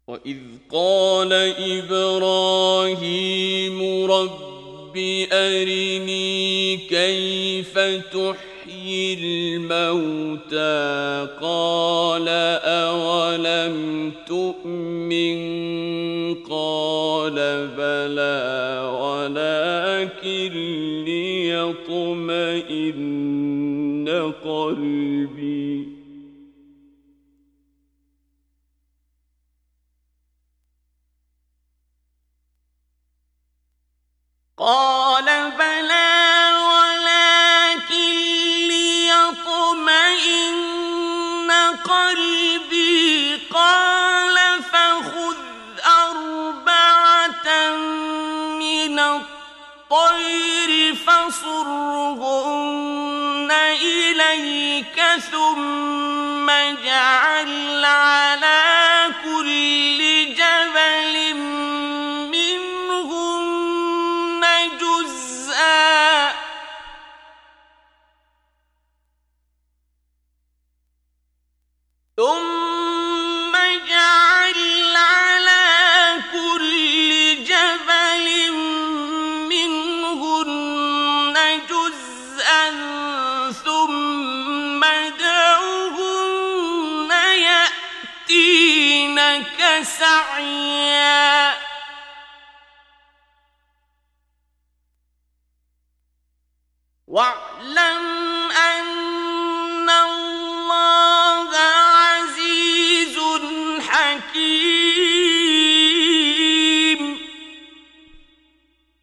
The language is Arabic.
وإذ قال إبراهيم رب أرني كيف تحيي الموتى قال أولم تؤمن قال بلى ولكن ليطمئن قلبي قال بلى ولكن ليطمئن قلبي قال فخذ أربعة من الطير فصرهن إليك ثم اجعل على كل جبل ثم اجعل على كل جبل منهن جزءا ثم ادعهن يأتينك سعيا واعلم